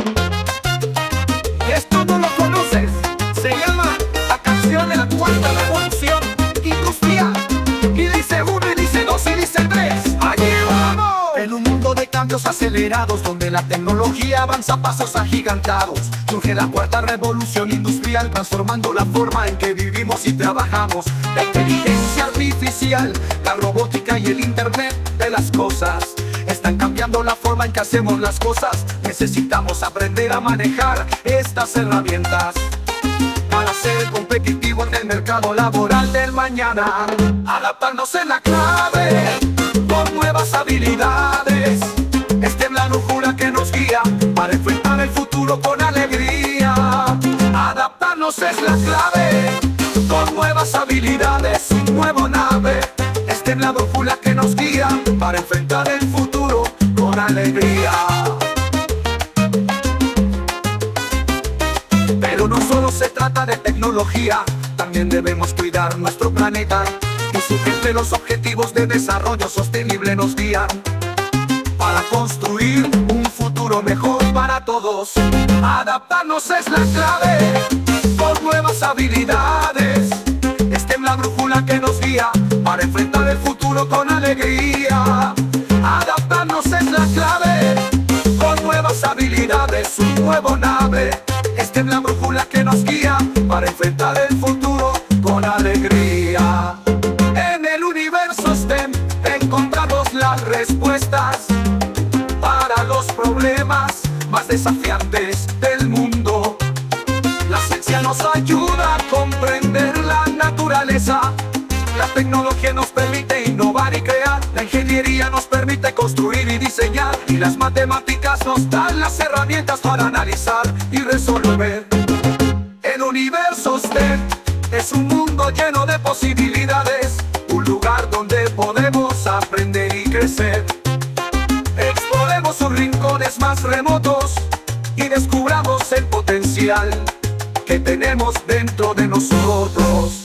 Esto no lo conoces, se llama la canción de la cuarta revolución industrial. Y dice uno, y dice dos, y dice tres. ¡Allí vamos! En un mundo de cambios acelerados, donde la tecnología avanza a pasos agigantados, surge la cuarta revolución industrial, transformando la forma en que vivimos y trabajamos. La inteligencia artificial, la robótica y el internet de las cosas están cambiando la forma en que hacemos las cosas. Necesitamos aprender a manejar estas herramientas para ser competitivo en el mercado laboral del mañana. Adaptarnos es la clave, con nuevas habilidades. Es la brújula que nos guía para enfrentar el futuro con alegría. Adaptarnos es la clave, con nuevas habilidades, un nuevo nave. Es la brújula que nos guía para enfrentar el futuro con alegría. Pero no solo se trata de tecnología, también debemos cuidar nuestro planeta, y siempre los objetivos de desarrollo sostenible nos guían para construir un futuro mejor para todos. Adaptarnos es la clave, con nuevas habilidades. Es la brújula que nos guía para enfrentar el futuro con alegría. Adaptarnos es la clave, con nuevas habilidades, un nuevo nave. Es la brújula que nos guía para enfrentar el futuro con alegría. En el universo STEM encontramos las respuestas para los problemas más desafiantes del mundo. La ciencia nos ayuda a comprender la naturaleza. La tecnología nos permite innovar y crear. La ingeniería nos permite construir y diseñar. Y las matemáticas nos dan las herramientas para analizar y resolver. El universo STEM es un mundo lleno de posibilidades, un lugar donde podemos aprender y crecer. Exploremos sus rincones más remotos y descubramos el potencial que tenemos dentro de nosotros.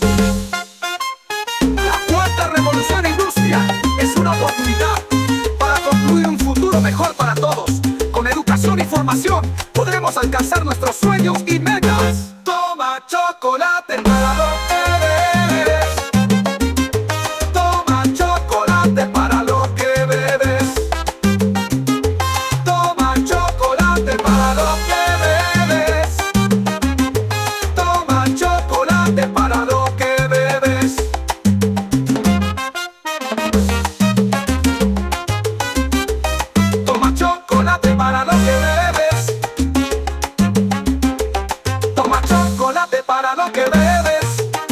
La cuarta revolución industrial es una oportunidad para construir un futuro mejor para todos. Con educación y formación podremos alcanzar nuestros sueños y metas. Toma chocolate para lo que bebes. Toma chocolate para lo que bebes. Toma chocolate para lo que bebes. Toma chocolate para lo que bebes. Toma chocolate para lo que bebes. Toma chocolate para lo que bebes.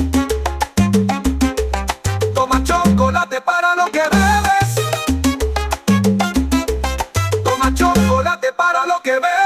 Toma chocolate para lo que bebes. Toma chocolate para lo que bebes.